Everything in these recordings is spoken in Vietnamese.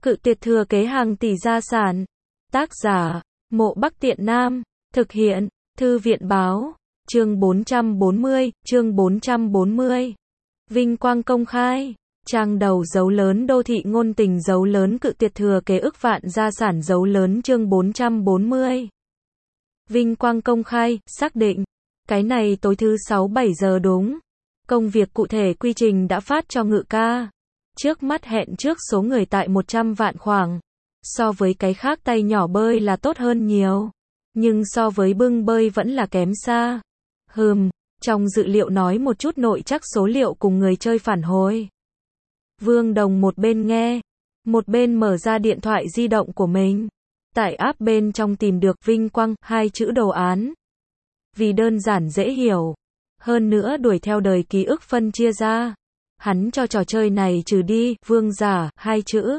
Cự tuyệt thừa kế hàng tỷ gia sản. Tác giả, Mộ Bắc Tiện Nam. Thực hiện, Thư viện báo. Chương 440. Vinh quang công khai. Trang đầu dấu lớn đô thị ngôn tình dấu lớn cự tuyệt thừa kế ức vạn gia sản dấu lớn chương 440. Vinh quang công khai, xác định. Cái này tối thứ 6-7 giờ đúng. Công việc cụ thể quy trình đã phát cho Ngự ca. Trước mắt hẹn trước số người tại 100 vạn khoảng. So với cái khác tay nhỏ bơi là tốt hơn nhiều. Nhưng so với bưng bơi vẫn là kém xa. Trong dự liệu nói một chút nội chắc số liệu cùng người chơi phản hồi. Vương Đồng một bên nghe, một bên mở ra điện thoại di động của mình. Tại app bên trong tìm được Vinh quang, 2 chữ đồ án. Vì đơn giản dễ hiểu. Hơn nữa đuổi theo đời ký ức phân chia ra. Hắn cho trò chơi này trừ đi, vương giả, 2 chữ.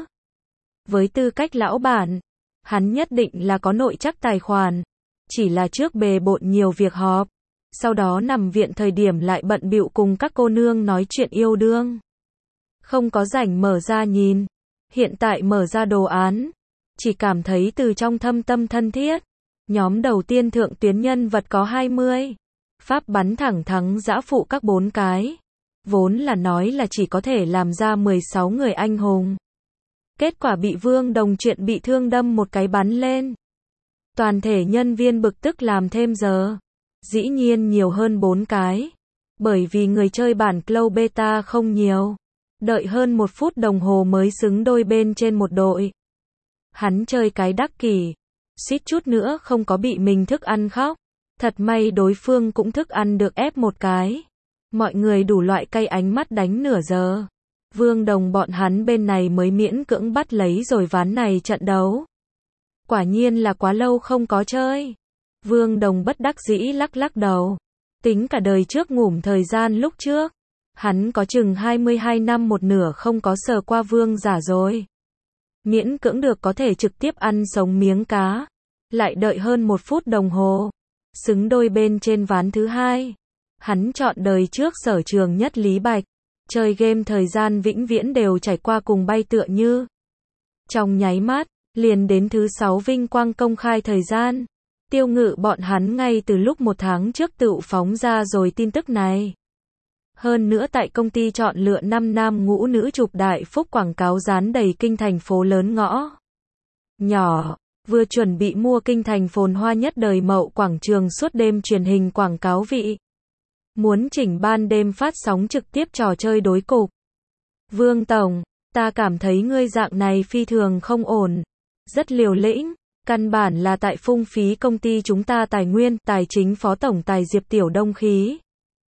Với tư cách lão bản, hắn nhất định là có nội chắc tài khoản. Chỉ là trước bề bộn nhiều việc họp. Sau đó nằm viện thời điểm lại bận bịu cùng các cô nương nói chuyện yêu đương. Không có rảnh mở ra nhìn. Hiện tại mở ra đồ án. Chỉ cảm thấy từ trong thâm tâm thân thiết. Nhóm đầu tiên thượng tuyến nhân vật có 20. Pháp bắn thẳng thắng dã phụ các 4 cái. Vốn là nói là chỉ có thể làm ra 16 người anh hùng. Kết quả bị Vương Đồng chuyện bị thương đâm một cái bắn lên. Toàn thể nhân viên bực tức làm thêm giờ. Dĩ nhiên nhiều hơn 4 cái. Bởi vì người chơi bản Cloud Beta không nhiều. Đợi hơn 1 phút đồng hồ mới xứng đôi bên trên một đội. Hắn chơi cái đắc kỷ. Suýt chút nữa không có bị mình thức ăn khóc. Thật may đối phương cũng thức ăn được ép một cái. Mọi người đủ loại cay ánh mắt đánh nửa giờ. Vương Đồng bọn hắn bên này mới miễn cưỡng bắt lấy rồi ván này trận đấu. Quả nhiên là quá lâu không có chơi. Vương Đồng bất đắc dĩ lắc lắc đầu. Tính cả đời trước ngủm thời gian lúc trước. Hắn có chừng 22 năm một nửa không có sờ qua vương giả rồi. Miễn cưỡng được có thể trực tiếp ăn sống miếng cá. Lại đợi hơn 1 phút đồng hồ. Xứng đôi bên trên ván thứ 2. Hắn chọn đời trước sở trường nhất Lý Bạch. Chơi game thời gian vĩnh viễn đều trải qua cùng bay tựa như. Trong nháy mắt, liền đến thứ 6 vinh quang công khai thời gian. Tiêu Ngự bọn hắn ngay từ lúc 1 tháng trước tự phóng ra rồi tin tức này. Hơn nữa tại công ty chọn lựa 5 nam ngũ nữ chụp đại phúc quảng cáo dán đầy kinh thành phố lớn ngõ nhỏ. Vừa chuẩn bị mua kinh thành phồn hoa nhất đời Mậu quảng trường suốt đêm truyền hình quảng cáo vị. Muốn chỉnh ban đêm phát sóng trực tiếp trò chơi đối cục. Vương Tổng, ta cảm thấy ngươi dạng này phi thường không ổn. Rất liều lĩnh. Căn bản là tại phung phí công ty chúng ta tài nguyên, tài chính phó tổng tài Diệp Tiểu Đông khí.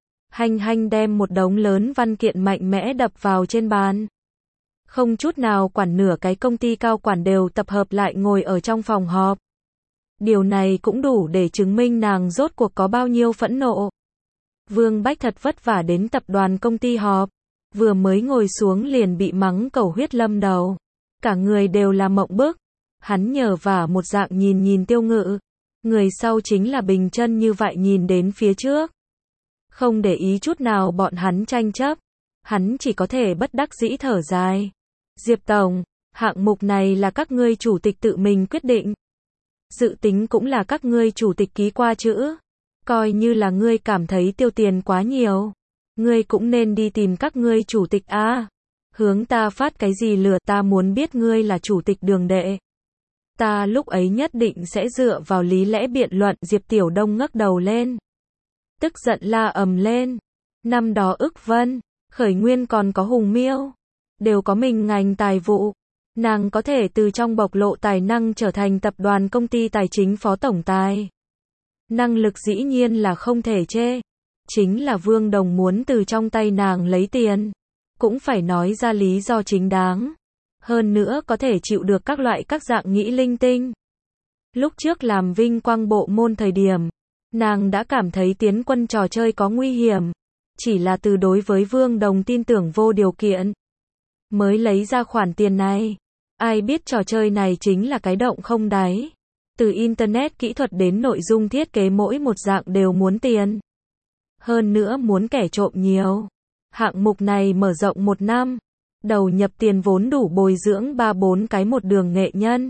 Hành đem một đống lớn văn kiện mạnh mẽ đập vào trên bàn. Không chút nào quản nửa cái công ty cao quản đều tập hợp lại ngồi ở trong phòng họp. Điều này cũng đủ để chứng minh nàng rốt cuộc có bao nhiêu phẫn nộ. Vương Bách thật vất vả đến tập đoàn công ty họp. Vừa mới ngồi xuống liền bị mắng cầu huyết lâm đầu. Cả người đều là mộng bức. Hắn nhờ vả một dạng nhìn Tiêu Ngự. Người sau chính là bình chân như vậy nhìn đến phía trước. Không để ý chút nào bọn hắn tranh chấp. Hắn chỉ có thể bất đắc dĩ thở dài. Diệp Tổng, hạng mục này là các ngươi chủ tịch tự mình quyết định. Dự tính cũng là các ngươi chủ tịch ký qua chữ. Coi như là ngươi cảm thấy tiêu tiền quá nhiều. Ngươi cũng nên đi tìm các ngươi chủ tịch a. Hướng ta phát cái gì lừa, ta muốn biết ngươi là chủ tịch Đường Đệ. Ta lúc ấy nhất định sẽ dựa vào lý lẽ biện luận. Diệp Tiểu Đông ngước đầu lên. Tức giận la ầm lên. Năm đó Ức Vân, Khởi Nguyên còn có Hùng Miêu. Đều có mình ngành tài vụ. Nàng có thể từ trong bộc lộ tài năng trở thành tập đoàn công ty tài chính phó tổng tài. Năng lực dĩ nhiên là không thể chê. Chính là Vương Đồng muốn từ trong tay nàng lấy tiền. Cũng phải nói ra lý do chính đáng. Hơn nữa có thể chịu được các loại các dạng nghĩ linh tinh. Lúc trước làm vinh quang bộ môn thời điểm, nàng đã cảm thấy tiến quân trò chơi có nguy hiểm. Chỉ là từ đối với Vương Đồng tin tưởng vô điều kiện. Mới lấy ra khoản tiền này. Ai biết trò chơi này chính là cái động không đáy. Từ Internet kỹ thuật đến nội dung thiết kế mỗi một dạng đều muốn tiền. Hơn nữa muốn kẻ trộm nhiều. Hạng mục này mở rộng 1 năm. Đầu nhập tiền vốn đủ bồi dưỡng 3-4 cái một đường nghệ nhân.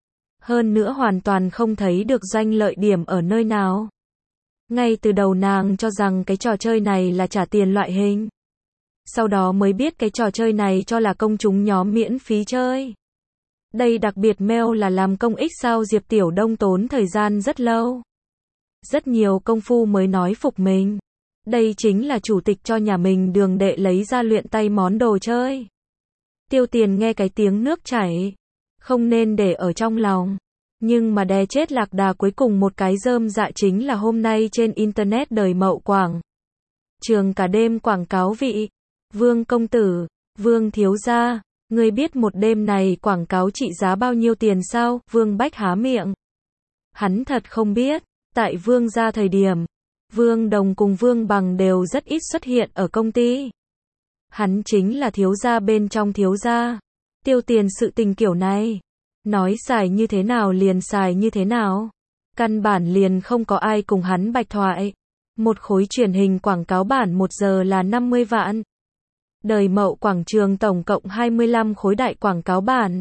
Hơn nữa hoàn toàn không thấy được doanh lợi điểm ở nơi nào. Ngay từ đầu nàng cho rằng cái trò chơi này là trả tiền loại hình. Sau đó mới biết cái trò chơi này cho là công chúng nhóm miễn phí chơi. Đây đặc biệt mail là làm công ích sao Diệp Tiểu Đông tốn thời gian rất lâu. Rất nhiều công phu mới nói phục mình. Đây chính là chủ tịch cho nhà mình đường đệ lấy ra luyện tay món đồ chơi. Tiêu Tiền nghe cái tiếng nước chảy. Không nên để ở trong lòng. Nhưng mà đè chết lạc đà cuối cùng một cái rơm dạ chính là hôm nay trên Internet đời mậu quảng. Trường cả đêm quảng cáo vị. Vương công tử, Vương thiếu gia, ngươi biết một đêm này quảng cáo trị giá bao nhiêu tiền sao? Vương Bách há miệng. Hắn thật không biết, tại Vương gia thời điểm, Vương Đồng cùng Vương Bằng đều rất ít xuất hiện ở công ty. Hắn chính là thiếu gia bên trong thiếu gia. Tiêu tiền sự tình kiểu này, nói xài như thế nào liền xài như thế nào. Căn bản liền không có ai cùng hắn bạch thoại. Một khối truyền hình quảng cáo bản 1 giờ là 50 vạn. Đời mậu quảng trường tổng cộng 25 khối đại quảng cáo bản.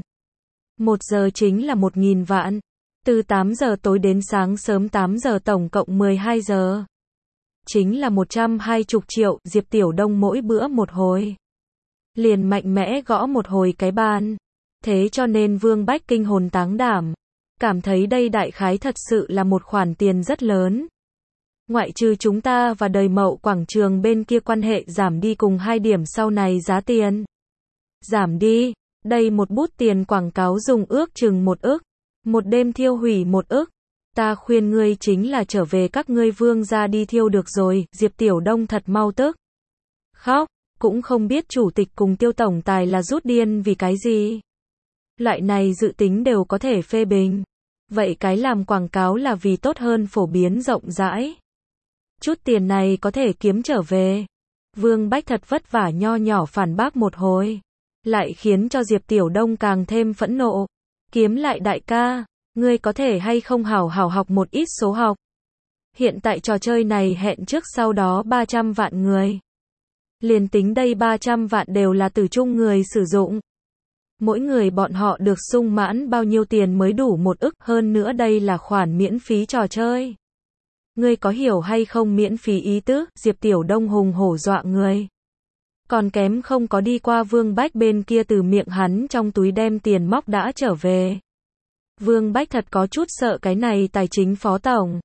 1 giờ chính là 1.000 vạn. Từ 8 giờ tối đến sáng sớm 8 giờ tổng cộng 12 giờ. Chính là 120 triệu, Diệp Tiểu Đông mỗi bữa một hồi. Liền mạnh mẽ gõ một hồi cái bàn. Thế cho nên Vương Bách kinh hồn táng đảm. Cảm thấy đây đại khái thật sự là một khoản tiền rất lớn. Ngoại trừ chúng ta và đời mậu quảng trường bên kia quan hệ giảm đi cùng 2 điểm sau này giá tiền. Giảm đi, đây một bút tiền quảng cáo dùng ước chừng 1 ức. Một đêm thiêu hủy 1 ức. Ta khuyên ngươi chính là trở về các ngươi Vương gia đi thiêu được rồi. Diệp Tiểu Đông thật mau tức. Khóc, cũng không biết chủ tịch cùng Tiêu tổng tài là rút điên vì cái gì. Loại này dự tính đều có thể phê bình. Vậy cái làm quảng cáo là vì tốt hơn phổ biến rộng rãi. Chút tiền này có thể kiếm trở về. Vương Bách thật vất vả nho nhỏ phản bác một hồi. Lại khiến cho Diệp Tiểu Đông càng thêm phẫn nộ. Kiếm lại đại ca, ngươi có thể hay không hảo hảo học một ít số học. Hiện tại trò chơi này hẹn trước sau đó 300 vạn người. Liền tính đây 300 vạn đều là từ chung người sử dụng. Mỗi người bọn họ được sung mãn bao nhiêu tiền mới đủ 1 ức, hơn nữa đây là khoản miễn phí trò chơi. Ngươi có hiểu hay không miễn phí ý tứ? Diệp Tiểu Đông hùng hổ dọa người. Còn kém không có đi qua Vương Bách bên kia từ miệng hắn trong túi đem tiền móc đã trở về. Vương Bách thật có chút sợ cái này tài chính phó tổng.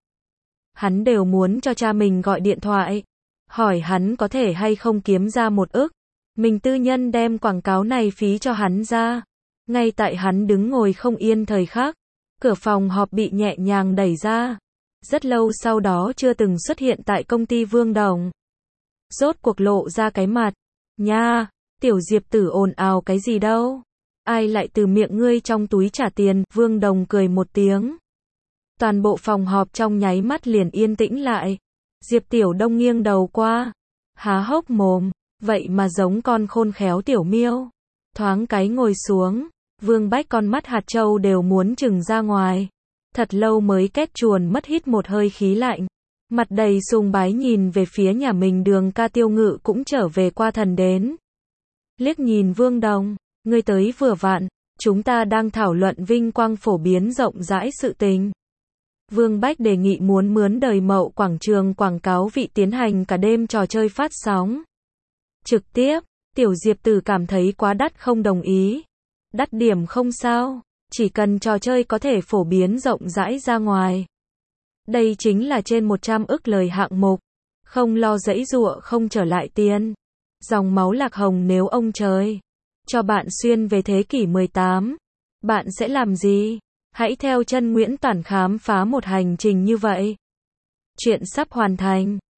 Hắn đều muốn cho cha mình gọi điện thoại. Hỏi hắn có thể hay không kiếm ra 1 ức. Mình tư nhân đem quảng cáo này phí cho hắn ra. Ngay tại hắn đứng ngồi không yên thời khắc. Cửa phòng họp bị nhẹ nhàng đẩy ra. Rất lâu sau đó chưa từng xuất hiện tại công ty Vương Đồng. Rốt cuộc lộ ra cái mặt. Nha, tiểu Diệp tử ồn ào cái gì đâu. Ai lại từ miệng ngươi trong túi trả tiền, Vương Đồng cười một tiếng. Toàn bộ phòng họp trong nháy mắt liền yên tĩnh lại. Diệp Tiểu Đông nghiêng đầu qua. Há hốc mồm, vậy mà giống con khôn khéo tiểu miêu. Thoáng cái ngồi xuống, Vương Bách con mắt hạt châu đều muốn trừng ra ngoài. Thật lâu mới két chuồn mất hít một hơi khí lạnh. Mặt đầy sùng bái nhìn về phía nhà mình Đường ca Tiêu Ngự cũng trở về qua thần đến. Liếc nhìn Vương Đồng, ngươi tới vừa vặn, chúng ta đang thảo luận vinh quang phổ biến rộng rãi sự tình. Vương Bách đề nghị muốn mướn đời mậu quảng trường quảng cáo vị tiến hành cả đêm trò chơi phát sóng. Trực tiếp, tiểu Diệp tử cảm thấy quá đắt không đồng ý. Đắt điểm không sao, chỉ cần trò chơi có thể phổ biến rộng rãi ra ngoài. Đây chính là trên 100 ức lời hạng mục. Không lo giãy giụa không trở lại tiền. Dòng máu lạc hồng nếu ông trời cho bạn xuyên về thế kỷ 18, bạn sẽ làm gì? Hãy theo chân Nguyễn Toản khám phá một hành trình như vậy. Chuyện sắp hoàn thành.